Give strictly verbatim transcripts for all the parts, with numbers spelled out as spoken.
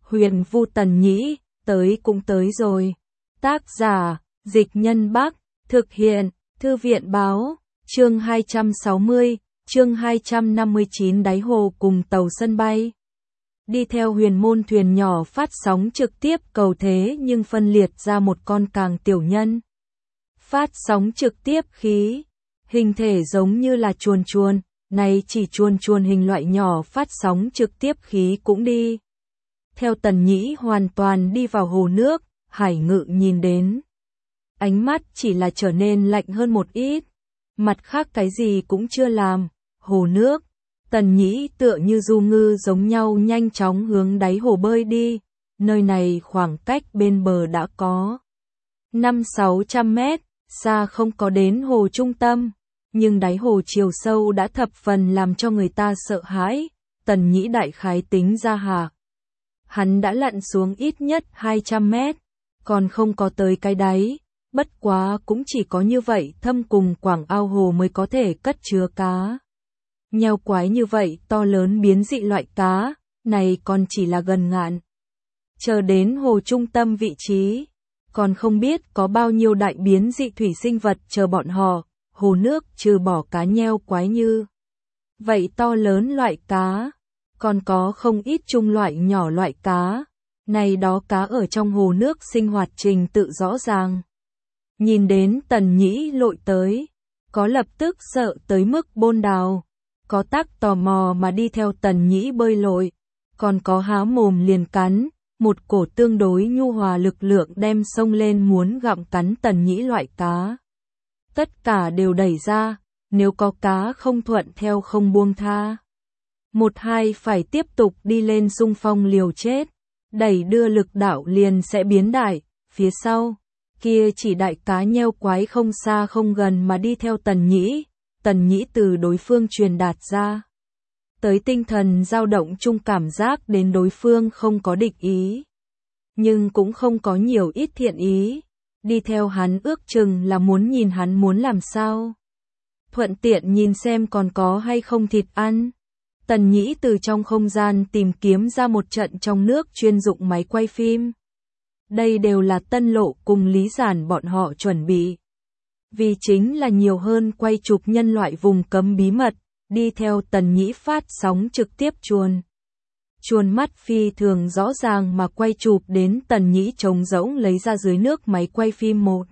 Huyền Vu Tần Nhĩ, tới cũng tới rồi. Tác giả, Dịch Nhân Bắc, thực hiện, Thư viện Báo, chương hai trăm sáu mươi, chương hai trăm năm mươi chín đáy hồ cùng tàu sân bay. Đi theo huyền môn thuyền nhỏ phát sóng trực tiếp cầu thế nhưng phân liệt ra một con càng tiểu nhân. Phát sóng trực tiếp khí, hình thể giống như là chuồn chuồn, này chỉ chuồn chuồn hình loại nhỏ phát sóng trực tiếp khí cũng đi. Theo Tần Nhĩ hoàn toàn đi vào hồ nước, Hải Ngự nhìn đến. Ánh mắt chỉ là trở nên lạnh hơn một ít. Mặt khác cái gì cũng chưa làm. Hồ nước, Tần Nhĩ tựa như du ngư giống nhau nhanh chóng hướng đáy hồ bơi đi. Nơi này khoảng cách bên bờ đã có năm sáu trăm mét, xa không có đến hồ trung tâm. Nhưng đáy hồ chiều sâu đã thập phần làm cho người ta sợ hãi. Tần Nhĩ đại khái tính ra hà. Hắn đã lặn xuống ít nhất hai trăm mét, còn không có tới cái đáy, bất quá cũng chỉ có như vậy thâm cùng quảng ao hồ mới có thể cất chứa cá. Nheo quái như vậy to lớn biến dị loại cá, này còn chỉ là gần ngạn. Chờ đến hồ trung tâm vị trí, còn không biết có bao nhiêu đại biến dị thủy sinh vật chờ bọn họ, hồ nước trừ bỏ cá nheo quái như. Vậy to lớn loại cá. Còn có không ít chung loại nhỏ loại cá, này đó cá ở trong hồ nước sinh hoạt trình tự rõ ràng. Nhìn đến Tần Nhĩ lội tới, có lập tức sợ tới mức bôn đào, có tác tò mò mà đi theo Tần Nhĩ bơi lội, còn có há mồm liền cắn, một cổ tương đối nhu hòa lực lượng đem xông lên muốn gặm cắn Tần Nhĩ loại cá. Tất cả đều đẩy ra, nếu có cá không thuận theo không buông tha. Một hai phải tiếp tục đi lên xung phong liều chết, đẩy đưa lực đạo liền sẽ biến đại, phía sau, kia chỉ đại cá nheo quái không xa không gần mà đi theo Tần Nhĩ, Tần Nhĩ từ đối phương truyền đạt ra. Tới tinh thần dao động chung cảm giác đến đối phương không có địch ý, nhưng cũng không có nhiều ít thiện ý, đi theo hắn ước chừng là muốn nhìn hắn muốn làm sao. Thuận tiện nhìn xem còn có hay không thịt ăn. Tần Nhĩ từ trong không gian tìm kiếm ra một trận trong nước chuyên dụng máy quay phim. Đây đều là Tân Lộ cùng Lý Giản bọn họ chuẩn bị. Vì chính là nhiều hơn quay chụp nhân loại vùng cấm bí mật, đi theo Tần Nhĩ phát sóng trực tiếp chuồn. Chuồn mắt phi thường rõ ràng mà quay chụp đến Tần Nhĩ trống rỗng lấy ra dưới nước máy quay phim một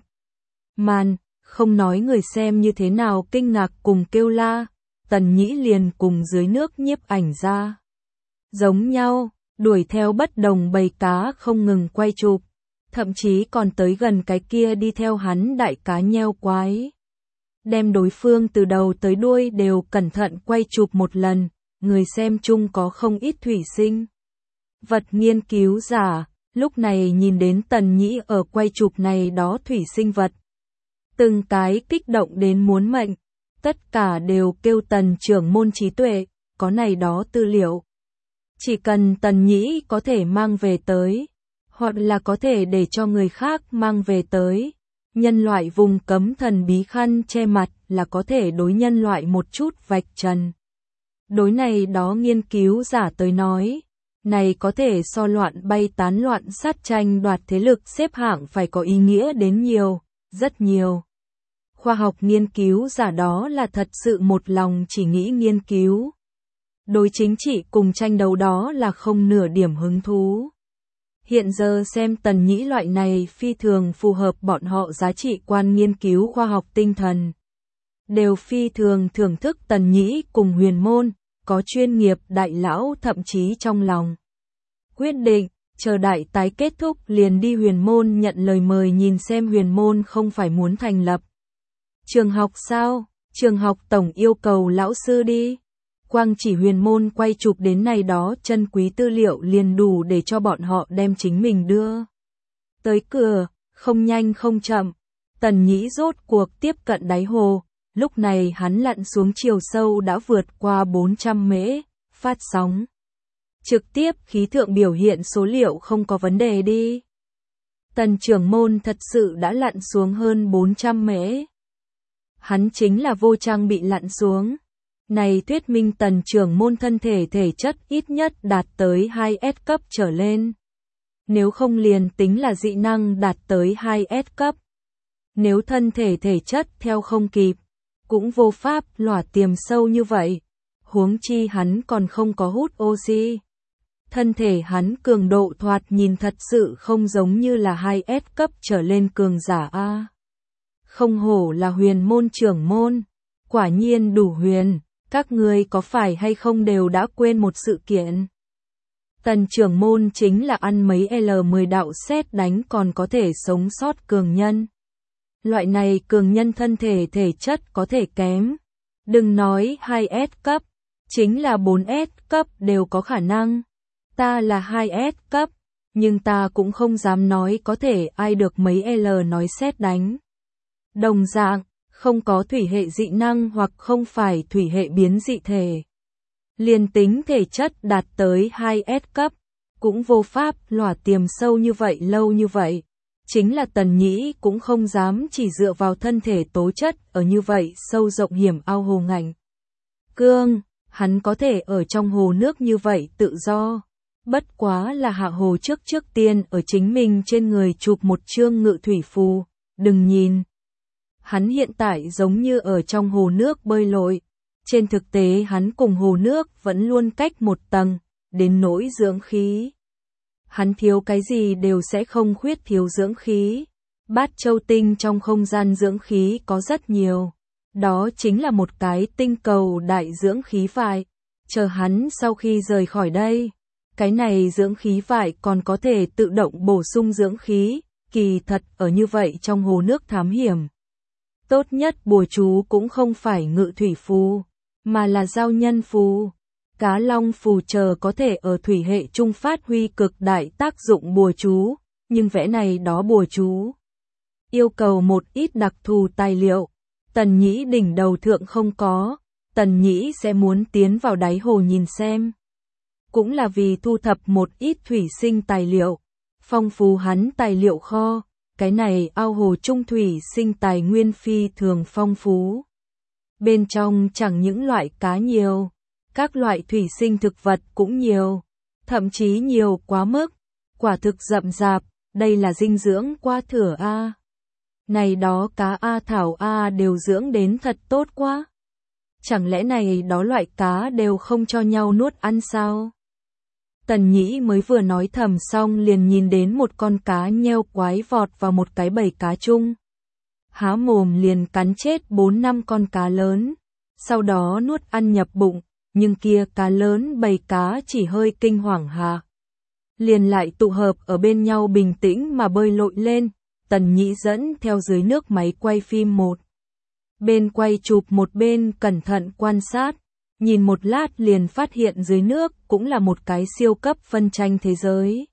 màn, không nói người xem như thế nào kinh ngạc cùng kêu la. Tần Nhĩ liền cùng dưới nước nhiếp ảnh ra. Giống nhau, đuổi theo bất đồng bầy cá không ngừng quay chụp, thậm chí còn tới gần cái kia đi theo hắn đại cá nheo quái. Đem đối phương từ đầu tới đuôi đều cẩn thận quay chụp một lần, người xem chung có không ít thủy sinh. Vật nghiên cứu giả, lúc này nhìn đến Tần Nhĩ ở quay chụp này đó thủy sinh vật. Từng cái kích động đến muốn mệnh. Tất cả đều kêu Tần trưởng môn trí tuệ, có này đó tư liệu. Chỉ cần Tần Nhĩ có thể mang về tới, hoặc là có thể để cho người khác mang về tới. Nhân loại vùng cấm thần bí khăn che mặt là có thể đối nhân loại một chút vạch trần. Đối này đó nghiên cứu giả tới nói, này có thể so loạn bay tán loạn sát tranh đoạt thế lực xếp hạng phải có ý nghĩa đến nhiều, rất nhiều. Khoa học nghiên cứu giả đó là thật sự một lòng chỉ nghĩ nghiên cứu. Đối chính trị cùng tranh đấu đó là không nửa điểm hứng thú. Hiện giờ xem Tần Nhĩ loại này phi thường phù hợp bọn họ giá trị quan nghiên cứu khoa học tinh thần. Đều phi thường thưởng thức Tần Nhĩ cùng huyền môn, có chuyên nghiệp đại lão thậm chí trong lòng. Quyết định, chờ đại tái kết thúc liền đi huyền môn nhận lời mời nhìn xem huyền môn không phải muốn thành lập trường học sao, trường học tổng yêu cầu lão sư đi. Quang chỉ huyền môn quay chụp đến này đó chân quý tư liệu liền đủ để cho bọn họ đem chính mình đưa tới cửa, không nhanh không chậm. Tần Nhĩ rốt cuộc tiếp cận đáy hồ, lúc này hắn lặn xuống chiều sâu đã vượt qua bốn trăm mễ, phát sóng. Trực tiếp khí thượng biểu hiện số liệu không có vấn đề đi. Tần trưởng môn thật sự đã lặn xuống hơn bốn trăm mễ. Hắn chính là vô trang bị lặn xuống. Này thuyết minh Tần trưởng môn thân thể thể chất ít nhất đạt tới hai S cấp trở lên. Nếu không liền tính là dị năng đạt tới hai S cấp. Nếu thân thể thể chất theo không kịp, cũng vô pháp lỏa tiềm sâu như vậy. Huống chi hắn còn không có hút oxy. Thân thể hắn cường độ thoạt nhìn thật sự không giống như là hai S cấp trở lên cường giả A. Không hổ là huyền môn trưởng môn. Quả nhiên đủ huyền, các ngươi có phải hay không đều đã quên một sự kiện. Tần trưởng môn chính là ăn mấy L mười đạo sét đánh còn có thể sống sót cường nhân. Loại này cường nhân thân thể thể chất có thể kém. Đừng nói hai S cấp, chính là bốn S cấp đều có khả năng. Ta là hai S cấp, nhưng ta cũng không dám nói có thể ai được mấy L nói sét đánh. Đồng dạng, không có thủy hệ dị năng hoặc không phải thủy hệ biến dị thể. Liền tính thể chất đạt tới hai S cấp, cũng vô pháp lỏa tiềm sâu như vậy lâu như vậy. Chính là Tần Nhĩ cũng không dám chỉ dựa vào thân thể tố chất ở như vậy sâu rộng hiểm ao hồ ngạnh. Cương, hắn có thể ở trong hồ nước như vậy tự do. Bất quá là hạ hồ trước trước tiên ở chính mình trên người chụp một chương ngự thủy phù, đừng nhìn. Hắn hiện tại giống như ở trong hồ nước bơi lội. Trên thực tế hắn cùng hồ nước vẫn luôn cách một tầng, đến nỗi dưỡng khí. Hắn thiếu cái gì đều sẽ không khuyết thiếu dưỡng khí. Bát châu tinh trong không gian dưỡng khí có rất nhiều. Đó chính là một cái tinh cầu đại dưỡng khí vại. Chờ hắn sau khi rời khỏi đây, cái này dưỡng khí vại còn có thể tự động bổ sung dưỡng khí. Kỳ thật ở như vậy trong hồ nước thám hiểm. Tốt nhất bùa chú cũng không phải ngự thủy phù, mà là giao nhân phù. Cá long phù chờ có thể ở thủy hệ trung phát huy cực đại tác dụng bùa chú, nhưng vẽ này đó bùa chú yêu cầu một ít đặc thù tài liệu. Tần Nhĩ đỉnh đầu thượng không có, Tần Nhĩ sẽ muốn tiến vào đáy hồ nhìn xem. Cũng là vì thu thập một ít thủy sinh tài liệu, phong phú hắn tài liệu kho. Cái này ao hồ trung thủy sinh tài nguyên phi thường phong phú. Bên trong chẳng những loại cá nhiều, các loại thủy sinh thực vật cũng nhiều, thậm chí nhiều quá mức, quả thực rậm rạp, đây là dinh dưỡng qua thừa A. Này đó cá A thảo A đều dưỡng đến thật tốt quá. Chẳng lẽ này đó loại cá đều không cho nhau nuốt ăn sao? Tần Nhĩ mới vừa nói thầm xong liền nhìn đến một con cá nheo quái vọt vào một cái bầy cá chung. Há mồm liền cắn chết bốn năm con cá lớn, sau đó nuốt ăn nhập bụng, nhưng kia cá lớn bầy cá chỉ hơi kinh hoàng hạ. Liền lại tụ hợp ở bên nhau bình tĩnh mà bơi lội lên, Tần Nhĩ dẫn theo dưới nước máy quay phim một. Bên quay chụp một bên cẩn thận quan sát. Nhìn một lát liền phát hiện dưới nước cũng là một cái siêu cấp phân tranh thế giới.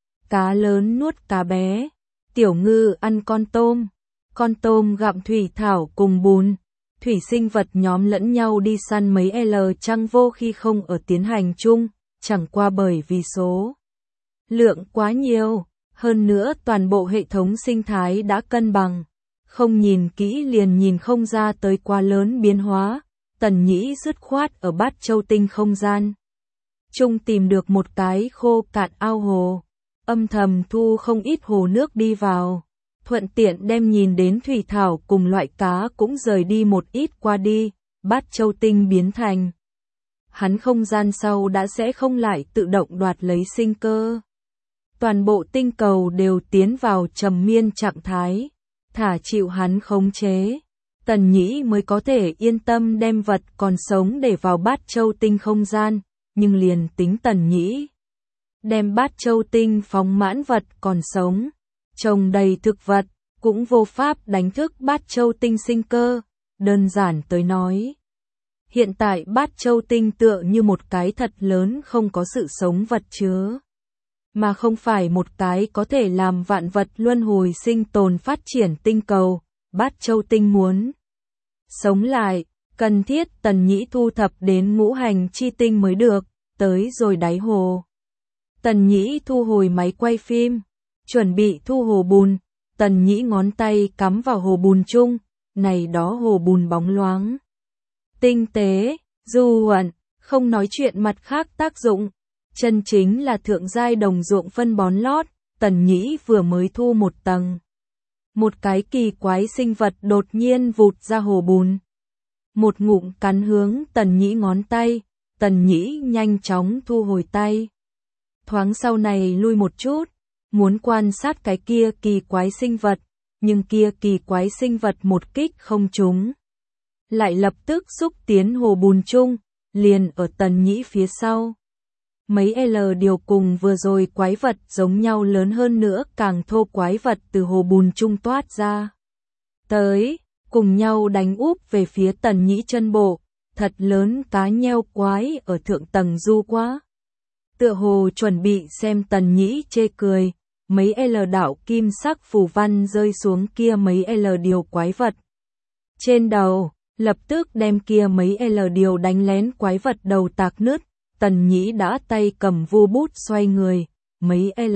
Cá lớn nuốt cá bé, tiểu ngư ăn con tôm, con tôm gặm thủy thảo cùng bùn, thủy sinh vật nhóm lẫn nhau đi săn mấy L trăng vô khi không ở tiến hành chung, chẳng qua bởi vì số lượng quá nhiều, hơn nữa toàn bộ hệ thống sinh thái đã cân bằng, không nhìn kỹ liền nhìn không ra tới quá lớn biến hóa. Tần Nhĩ dứt khoát ở Bát Châu tinh không gian chung tìm được một cái khô cạn ao hồ, âm thầm thu không ít hồ nước đi vào, thuận tiện đem nhìn đến thủy thảo cùng loại cá cũng rời đi một ít qua đi, Bát Châu tinh biến thành. Hắn không gian sau đã sẽ không lại tự động đoạt lấy sinh cơ. Toàn bộ tinh cầu đều tiến vào trầm miên trạng thái, thả chịu hắn khống chế. Tần Nhĩ mới có thể yên tâm đem vật còn sống để vào Bát Châu tinh không gian, nhưng liền tính Tần Nhĩ đem Bát Châu tinh phóng mãn vật còn sống, trồng đầy thực vật, cũng vô pháp đánh thức Bát Châu tinh sinh cơ. Đơn giản tới nói, hiện tại Bát Châu tinh tựa như một cái thật lớn không có sự sống vật chứa, mà không phải một cái có thể làm vạn vật luân hồi sinh tồn phát triển tinh cầu. Bát Châu tinh muốn sống lại, cần thiết Tần Nhĩ thu thập đến ngũ hành chi tinh mới được, tới rồi đáy hồ. Tần Nhĩ thu hồi máy quay phim, chuẩn bị thu hồ bùn, Tần Nhĩ ngón tay cắm vào hồ bùn chung, này đó hồ bùn bóng loáng, tinh tế, du huẩn, không nói chuyện mặt khác tác dụng, chân chính là thượng giai đồng ruộng phân bón lót, Tần Nhĩ vừa mới thu một tầng. Một cái kỳ quái sinh vật đột nhiên vụt ra hồ bùn. Một ngụm cắn hướng Tần Nhĩ ngón tay, Tần Nhĩ nhanh chóng thu hồi tay. Thoáng sau này lui một chút, muốn quan sát cái kia kỳ quái sinh vật, nhưng kia kỳ quái sinh vật một kích không trúng. Lại lập tức xúc tiến hồ bùn chung, liền ở Tần Nhĩ phía sau. Mấy L điều cùng vừa rồi quái vật giống nhau lớn hơn nữa, càng thô quái vật từ hồ bùn chung toát ra. Tới, cùng nhau đánh úp về phía Tần Nhĩ chân bộ, thật lớn cá nheo quái ở thượng tầng du quá. Tựa hồ chuẩn bị xem Tần Nhĩ chê cười, mấy L đạo kim sắc phù văn rơi xuống kia mấy L điều quái vật. Trên đầu, lập tức đem kia mấy L điều đánh lén quái vật đầu tạc nứt. Tần Nhĩ đã tay cầm vu bút xoay người, mấy L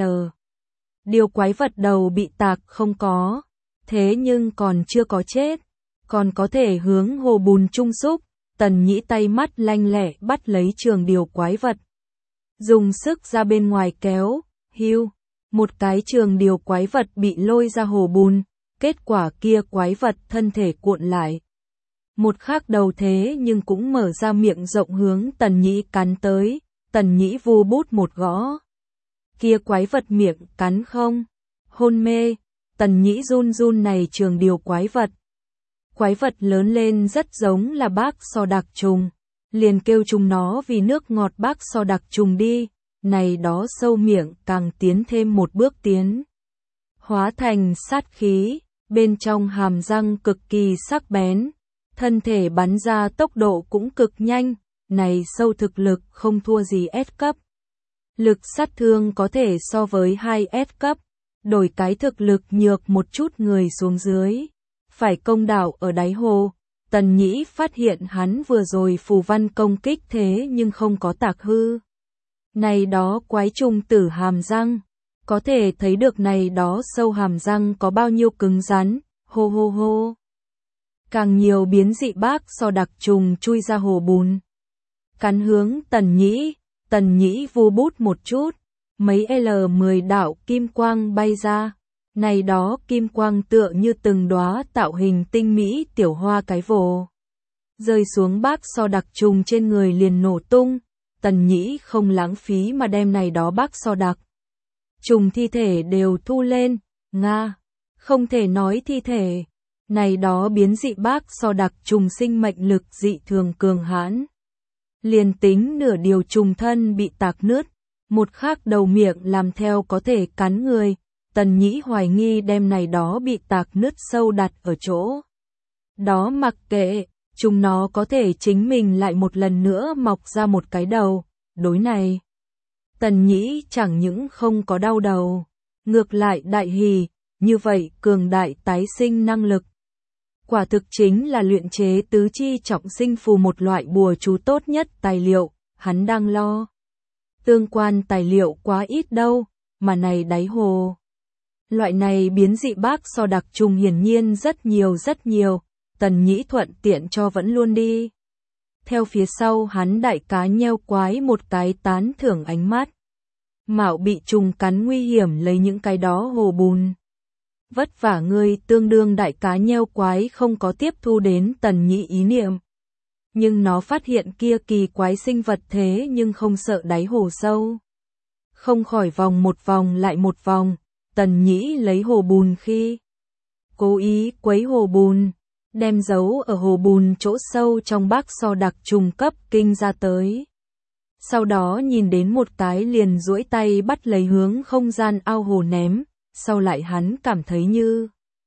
điều quái vật đầu bị tạc không có, thế nhưng còn chưa có chết, còn có thể hướng hồ bùn chung xúc. Tần Nhĩ tay mắt lanh lẹ bắt lấy trường điều quái vật, dùng sức ra bên ngoài kéo, hưu, một cái trường điều quái vật bị lôi ra hồ bùn, kết quả kia quái vật thân thể cuộn lại. Một khắc đầu thế nhưng cũng mở ra miệng rộng hướng Tần Nhĩ cắn tới, Tần Nhĩ vu bút một gõ. Kia quái vật miệng cắn không, hôn mê, Tần Nhĩ run run này trường điều quái vật. Quái vật lớn lên rất giống là bác so đặc trùng, liền kêu chúng nó vì nước ngọt bác so đặc trùng đi, này đó sâu miệng càng tiến thêm một bước tiến. Hóa thành sát khí, bên trong hàm răng cực kỳ sắc bén. Thân thể bắn ra tốc độ cũng cực nhanh, này sâu thực lực không thua gì S cấp. Lực sát thương có thể so với hai S cấp, đổi cái thực lực nhược một chút người xuống dưới. Phải công đảo ở đáy hồ, Tần Nhĩ phát hiện hắn vừa rồi phù văn công kích thế nhưng không có tạc hư. Này đó quái trùng tử hàm răng, có thể thấy được này đó sâu hàm răng có bao nhiêu cứng rắn, hô hô hô. Càng nhiều biến dị bác so đặc trùng chui ra hồ bùn. Cắn hướng Tần Nhĩ, Tần Nhĩ vu bút một chút, mấy L mười đạo kim quang bay ra. Này đó kim quang tựa như từng đóa tạo hình tinh mỹ tiểu hoa cái vồ. Rơi xuống bác so đặc trùng trên người liền nổ tung, Tần Nhĩ không lãng phí mà đem này đó bác so đặc trùng thi thể đều thu lên, nga, không thể nói thi thể. Này đó biến dị bác so đặc trùng sinh mệnh lực dị thường cường hãn. Liền tính nửa điều trùng thân bị tạc nứt, một khắc đầu miệng làm theo có thể cắn người. Tần Nhĩ hoài nghi đem này đó bị tạc nứt sâu đặt ở chỗ. Đó mặc kệ, chúng nó có thể chính mình lại một lần nữa mọc ra một cái đầu, đối này. Tần Nhĩ chẳng những không có đau đầu, ngược lại đại hỉ, như vậy cường đại tái sinh năng lực. Quả thực chính là luyện chế tứ chi trọng sinh phù một loại bùa chú tốt nhất tài liệu, hắn đang lo. Tương quan tài liệu quá ít đâu, mà này đáy hồ. Loại này biến dị bác so đặc trùng hiển nhiên rất nhiều rất nhiều, Tần Nhĩ thuận tiện cho vẫn luôn đi. Theo phía sau hắn đại cá nheo quái một cái tán thưởng ánh mắt. Mạo bị trùng cắn nguy hiểm lấy những cái đó hồ bùn. Vất vả ngươi, tương đương đại cá nheo quái không có tiếp thu đến Tần Nhĩ ý niệm. Nhưng nó phát hiện kia kỳ quái sinh vật thế nhưng không sợ đáy hồ sâu. Không khỏi vòng một vòng lại một vòng, Tần Nhĩ lấy hồ bùn khi cố ý quấy hồ bùn, đem giấu ở hồ bùn chỗ sâu trong bác so đặc trùng cấp kinh ra tới. Sau đó nhìn đến một cái liền duỗi tay bắt lấy hướng không gian ao hồ ném, sau lại hắn cảm thấy như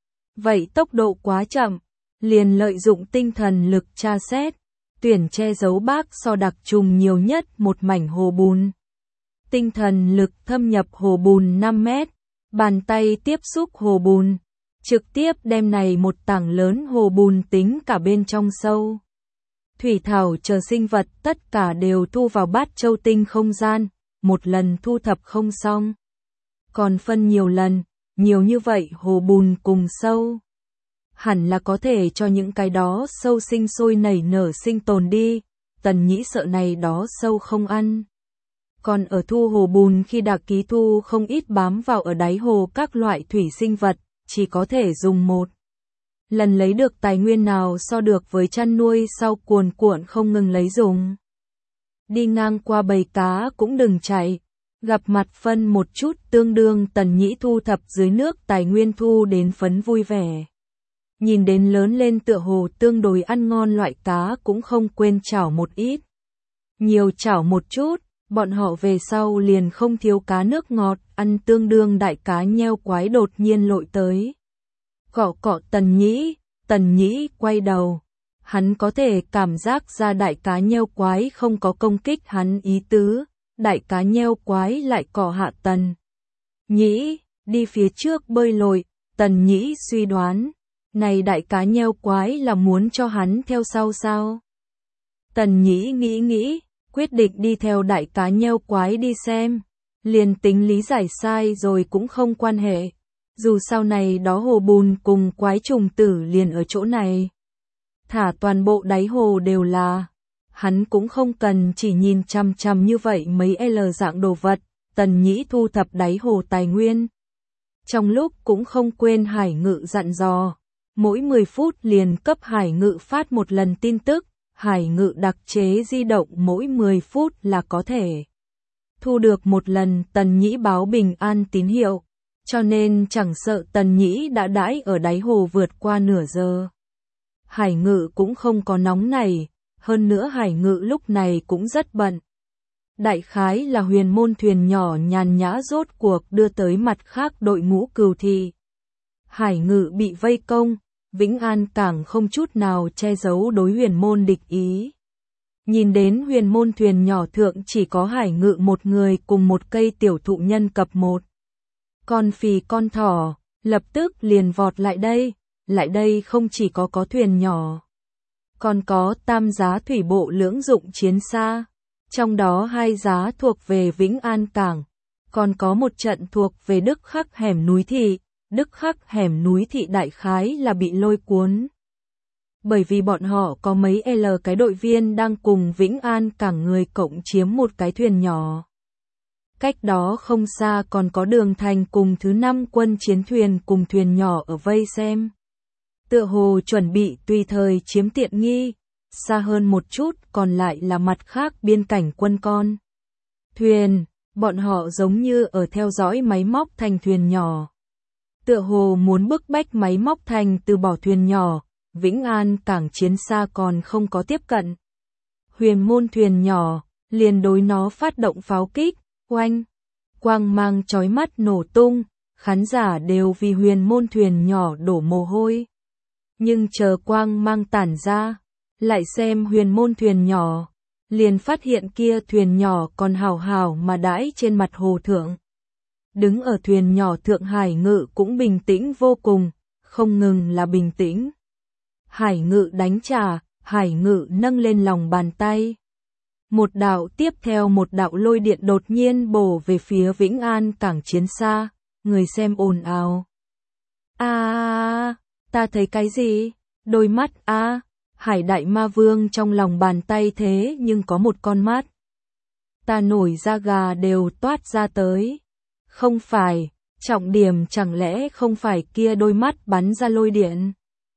vậy tốc độ quá chậm, liền lợi dụng tinh thần lực tra xét, tuyển che giấu bác so đặc trùng nhiều nhất một mảnh hồ bùn. Tinh thần lực thâm nhập hồ bùn năm mét, bàn tay tiếp xúc hồ bùn, trực tiếp đem này một tảng lớn hồ bùn tính cả bên trong sâu. Thủy thảo chờ sinh vật tất cả đều thu vào bát châu tinh không gian, một lần thu thập không xong. Còn phân nhiều lần, nhiều như vậy hồ bùn cùng sâu. Hẳn là có thể cho những cái đó sâu sinh sôi nảy nở sinh tồn đi, Tần Nhĩ sợ này đó sâu không ăn. Còn ở thu hồ bùn khi Đạc Ký thu không ít bám vào ở đáy hồ các loại thủy sinh vật, chỉ có thể dùng một lần lấy được tài nguyên nào so được với chăn nuôi sau cuồn cuộn không ngừng lấy dùng. Đi ngang qua bầy cá cũng đừng chạy, gặp mặt phân một chút tương đương Tần Nhĩ thu thập dưới nước tài nguyên thu đến phấn vui vẻ. Nhìn đến lớn lên tựa hồ tương đối ăn ngon loại cá cũng không quên chảo một ít. Nhiều chảo một chút, bọn họ về sau liền không thiếu cá nước ngọt, ăn tương đương đại cá nheo quái đột nhiên lội tới. Cọ cọ Tần Nhĩ, Tần Nhĩ quay đầu. Hắn có thể cảm giác ra đại cá nheo quái không có công kích hắn ý tứ, đại cá nheo quái lại cọ hạ Tần Nhĩ, đi phía trước bơi lội, Tần Nhĩ suy đoán, này đại cá nheo quái là muốn cho hắn theo sau sao? Tần Nhĩ nghĩ nghĩ, quyết định đi theo đại cá nheo quái đi xem, liền tính lý giải sai rồi cũng không quan hệ, dù sau này đó hồ bùn cùng quái trùng tử liền ở chỗ này. Thả toàn bộ đáy hồ đều là, hắn cũng không cần chỉ nhìn chằm chằm như vậy mấy L dạng đồ vật, Tần Nhĩ thu thập đáy hồ tài nguyên. Trong lúc cũng không quên Hải Ngự dặn dò, mỗi mười phút liền cấp Hải Ngự phát một lần tin tức, Hải Ngự đặc chế di động mỗi mười phút là có thể thu được một lần Tần Nhĩ báo bình an tín hiệu, cho nên chẳng sợ Tần Nhĩ đã đãi ở đáy hồ vượt qua nửa giờ. Hải Ngự cũng không có nóng này, hơn nữa Hải Ngự lúc này cũng rất bận. Đại khái là huyền môn thuyền nhỏ nhàn nhã rốt cuộc đưa tới mặt khác đội ngũ cừu thị. Hải Ngự bị vây công, Vĩnh An Cảng không chút nào che giấu đối huyền môn địch ý. Nhìn đến huyền môn thuyền nhỏ thượng chỉ có Hải Ngự một người cùng một cây tiểu thụ nhân cập một con phì con thỏ, lập tức liền vọt lại đây. Lại đây không chỉ có có thuyền nhỏ, còn có tam giá thủy bộ lưỡng dụng chiến xa, trong đó hai giá thuộc về Vĩnh An Cảng, còn có một trận thuộc về Đức Khắc hẻm núi thị, Đức Khắc hẻm núi thị đại khái là bị lôi cuốn. Bởi vì bọn họ có mấy L cái đội viên đang cùng Vĩnh An Cảng người cộng chiếm một cái thuyền nhỏ. Cách đó không xa còn có Đường Thành cùng thứ năm quân chiến thuyền cùng thuyền nhỏ ở vây xem. Tựa hồ chuẩn bị tùy thời chiếm tiện nghi, xa hơn một chút còn lại là mặt khác biên cảnh quân con. Thuyền, bọn họ giống như ở theo dõi máy móc thành thuyền nhỏ. Tựa hồ muốn bức bách máy móc thành từ bỏ thuyền nhỏ, Vĩnh An Cảng chiến xa còn không có tiếp cận. Huyền môn thuyền nhỏ, liền đối nó phát động pháo kích, oanh, quang mang chói mắt nổ tung, khán giả đều vì huyền môn thuyền nhỏ đổ mồ hôi. Nhưng chờ quang mang tản ra, lại xem huyền môn thuyền nhỏ, liền phát hiện kia thuyền nhỏ còn hào hào mà đãi trên mặt hồ thượng. Đứng ở thuyền nhỏ thượng Hải Ngự cũng bình tĩnh vô cùng, không ngừng là bình tĩnh. Hải Ngự đánh trả, Hải Ngự nâng lên lòng bàn tay. Một đạo tiếp theo một đạo lôi điện đột nhiên bổ về phía Vĩnh An Cảng chiến xa, người xem ồn ào. A à, ta thấy cái gì? Đôi mắt a, à, Hải Đại Ma Vương trong lòng bàn tay thế nhưng có một con mắt. Ta nổi da gà đều toát ra tới. Không phải, trọng điểm chẳng lẽ không phải kia đôi mắt bắn ra lôi điện.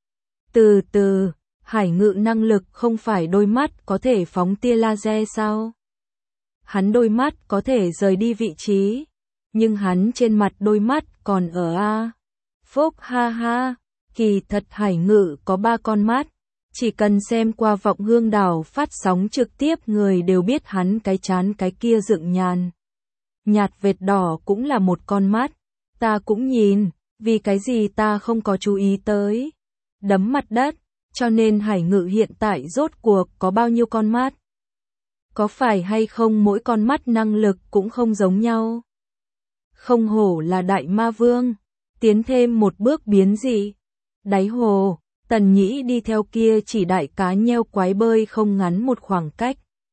Từ từ, Hải Ngự năng lực không phải đôi mắt có thể phóng tia laser sao? Hắn đôi mắt có thể rời đi vị trí, nhưng hắn trên mặt đôi mắt còn ở a. Phúc ha ha, kỳ thật Hải Ngự có ba con mắt, chỉ cần xem qua Vọng Hương Đảo phát sóng trực tiếp người đều biết hắn cái chán cái kia dựng nhàn. Nhạt vệt đỏ cũng là một con mắt, ta cũng nhìn, vì cái gì ta không có chú ý tới. Đấm mặt đất, cho nên Hải Ngự hiện tại rốt cuộc có bao nhiêu con mắt? Có phải hay không mỗi con mắt năng lực cũng không giống nhau? Không hổ là Đại Ma Vương, tiến thêm một bước biến dị. Đáy hồ, Tần Nhĩ đi theo kia chỉ đại cá nheo quái bơi không ngắn một khoảng cách.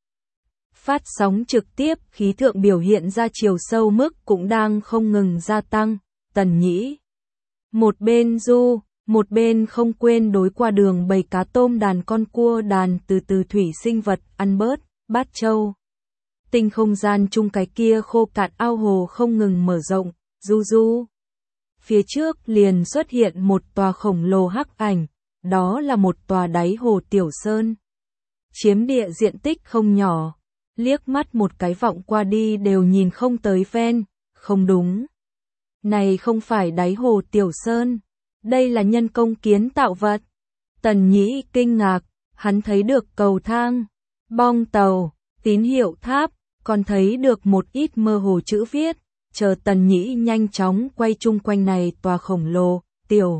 Phát sóng trực tiếp, khí thượng biểu hiện ra chiều sâu mức cũng đang không ngừng gia tăng. Tần Nhĩ một bên du, một bên không quên đối qua đường bầy cá tôm đàn con cua đàn từ từ thủy sinh vật ăn bớt, bát châu. tinh không gian chung cái kia khô cạn ao hồ không ngừng mở rộng, du du. Phía trước liền xuất hiện một tòa khổng lồ hắc ảnh, đó là một tòa đáy hồ tiểu sơn. Chiếm địa diện tích không nhỏ, liếc mắt một cái vọng qua đi đều nhìn không tới ven, không đúng. Này không phải đáy hồ tiểu sơn, đây là nhân công kiến tạo vật. Tần Nhĩ kinh ngạc, hắn thấy được cầu thang, bong tàu, tín hiệu tháp, còn thấy được một ít mơ hồ chữ viết, chờ Tần Nhĩ nhanh chóng quay chung quanh này tòa khổng lồ, tiểu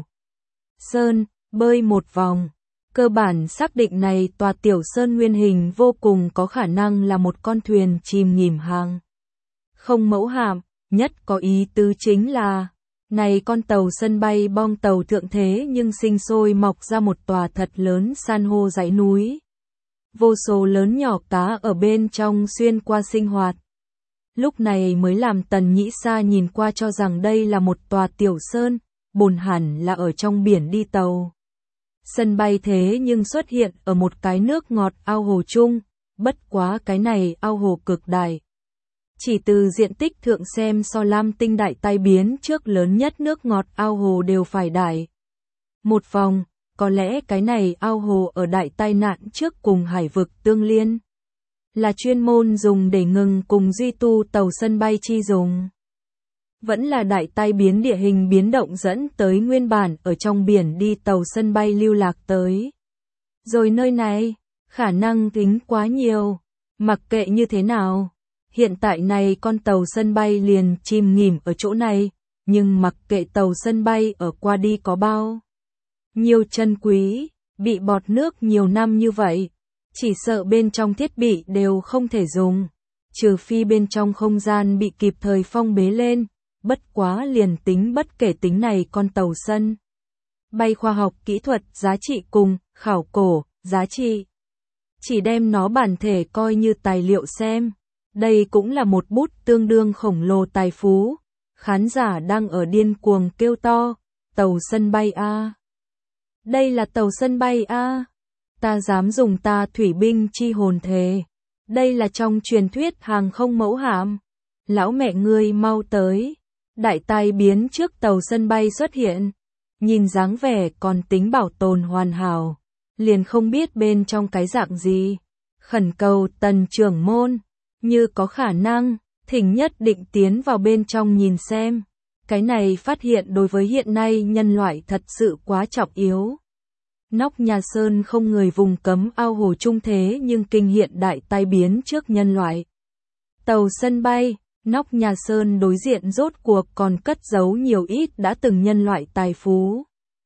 sơn, bơi một vòng. Cơ bản xác định này tòa tiểu sơn nguyên hình vô cùng có khả năng là một con thuyền chìm nghỉm hàng không mẫu hạm, nhất có ý tứ chính là này con tàu sân bay bong tàu thượng thế nhưng sinh sôi mọc ra một tòa thật lớn san hô dãy núi. Vô số lớn nhỏ cá ở bên trong xuyên qua sinh hoạt. Lúc này mới làm Tần Nhĩ xa nhìn qua cho rằng đây là một tòa tiểu sơn, bồn hẳn là ở trong biển đi tàu. Sân bay thế nhưng xuất hiện ở một cái nước ngọt ao hồ chung, bất quá cái này ao hồ cực đại. Chỉ từ diện tích thượng xem so Lam Tinh đại tai biến trước lớn nhất nước ngọt ao hồ đều phải đại. Một vòng, có lẽ cái này ao hồ ở đại tai nạn trước cùng hải vực tương liên. Là chuyên môn dùng để ngừng cùng duy tu tàu sân bay chi dùng. Vẫn là đại tai biến địa hình biến động dẫn tới nguyên bản ở trong biển đi tàu sân bay lưu lạc tới. Rồi nơi này, khả năng tính quá nhiều, mặc kệ như thế nào. Hiện tại này con tàu sân bay liền chìm nghỉm ở chỗ này, nhưng mặc kệ tàu sân bay ở qua đi có bao nhiêu chân quý, bị bọt nước nhiều năm như vậy, chỉ sợ bên trong thiết bị đều không thể dùng, trừ phi bên trong không gian bị kịp thời phong bế lên, bất quá liền tính bất kể tính này con tàu sân bay khoa học kỹ thuật giá trị cùng khảo cổ giá trị. Chỉ đem nó bản thể coi như tài liệu xem. Đây cũng là một bút tương đương khổng lồ tài phú. Khán giả đang ở điên cuồng kêu to, tàu sân bay A. Đây là tàu sân bay A. Ta dám dùng ta thủy binh chi hồn thề. Đây là trong truyền thuyết hàng không mẫu hạm. Lão mẹ ngươi mau tới. Đại tai biến trước tàu sân bay xuất hiện. Nhìn dáng vẻ còn tính bảo tồn hoàn hảo. Liền không biết bên trong cái dạng gì. Khẩn cầu Tần trưởng môn. Như có khả năng, thỉnh nhất định tiến vào bên trong nhìn xem. Cái này phát hiện đối với hiện nay nhân loại thật sự quá trọng yếu. Nóc nhà sơn không người vùng cấm ao hồ trung thế nhưng kinh hiện đại tai biến trước nhân loại. Tàu sân bay, nóc nhà sơn đối diện rốt cuộc còn cất giấu nhiều ít đã từng nhân loại tài phú.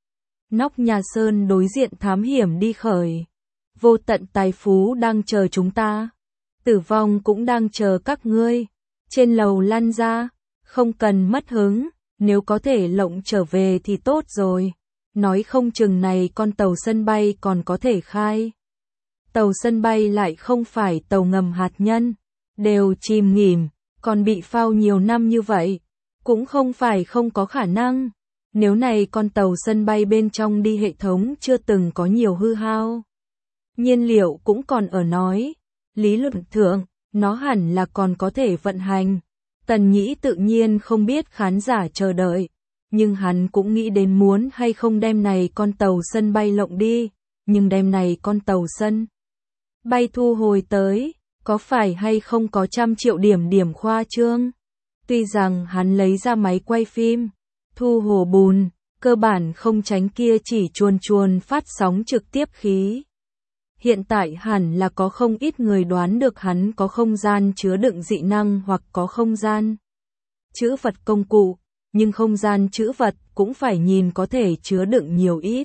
Nóc nhà sơn đối diện thám hiểm đi khởi. Vô tận tài phú đang chờ chúng ta. Tử vong cũng đang chờ các ngươi. Trên lầu lăn ra, không cần mất hứng, nếu có thể lộng trở về thì tốt rồi. Nói không chừng này con tàu sân bay còn có thể khai. Tàu sân bay lại không phải tàu ngầm hạt nhân, đều chìm nghỉm, còn bị phao nhiều năm như vậy, cũng không phải không có khả năng. Nếu này con tàu sân bay bên trong đi hệ thống chưa từng có nhiều hư hao, nhiên liệu cũng còn ở nói. Lý luận thượng, nó hẳn là còn có thể vận hành. Tần Nhĩ tự nhiên không biết khán giả chờ đợi, nhưng hắn cũng nghĩ đến muốn hay không đem này con tàu sân bay lộng đi, nhưng đem này con tàu sân bay thu hồi tới, có phải hay không có trăm triệu điểm điểm khoa trương. Tuy rằng hắn lấy ra máy quay phim, thu hồ bùn, cơ bản không tránh kia chỉ chuồn chuồn phát sóng trực tiếp khí. Hiện tại hẳn là có không ít người đoán được hắn có không gian chứa đựng dị năng hoặc có không gian trữ vật công cụ, nhưng không gian trữ vật cũng phải nhìn có thể chứa đựng nhiều ít.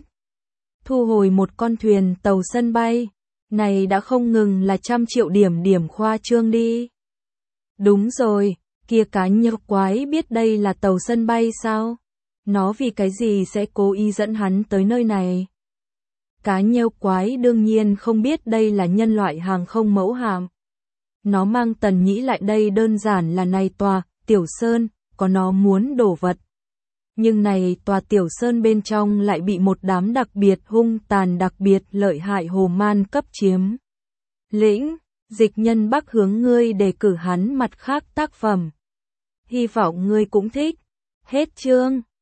Thu hồi một con thuyền tàu sân bay, này đã không ngừng là trăm triệu điểm điểm khoa trương đi. Đúng rồi, kia cá nhộc quái biết đây là tàu sân bay sao? Nó vì cái gì sẽ cố ý dẫn hắn tới nơi này? Cá nheo quái đương nhiên không biết đây là nhân loại hàng không mẫu hạm. Nó mang Tần Nhĩ lại đây đơn giản là này tòa, tiểu sơn, có nó muốn đổ vật. Nhưng này tòa tiểu sơn bên trong lại bị một đám đặc biệt hung tàn đặc biệt lợi hại hồ man cấp chiếm lĩnh. Dịch Nhân Bắc hướng ngươi đề cử hắn mặt khác tác phẩm. Hy vọng ngươi cũng thích. Hết chương.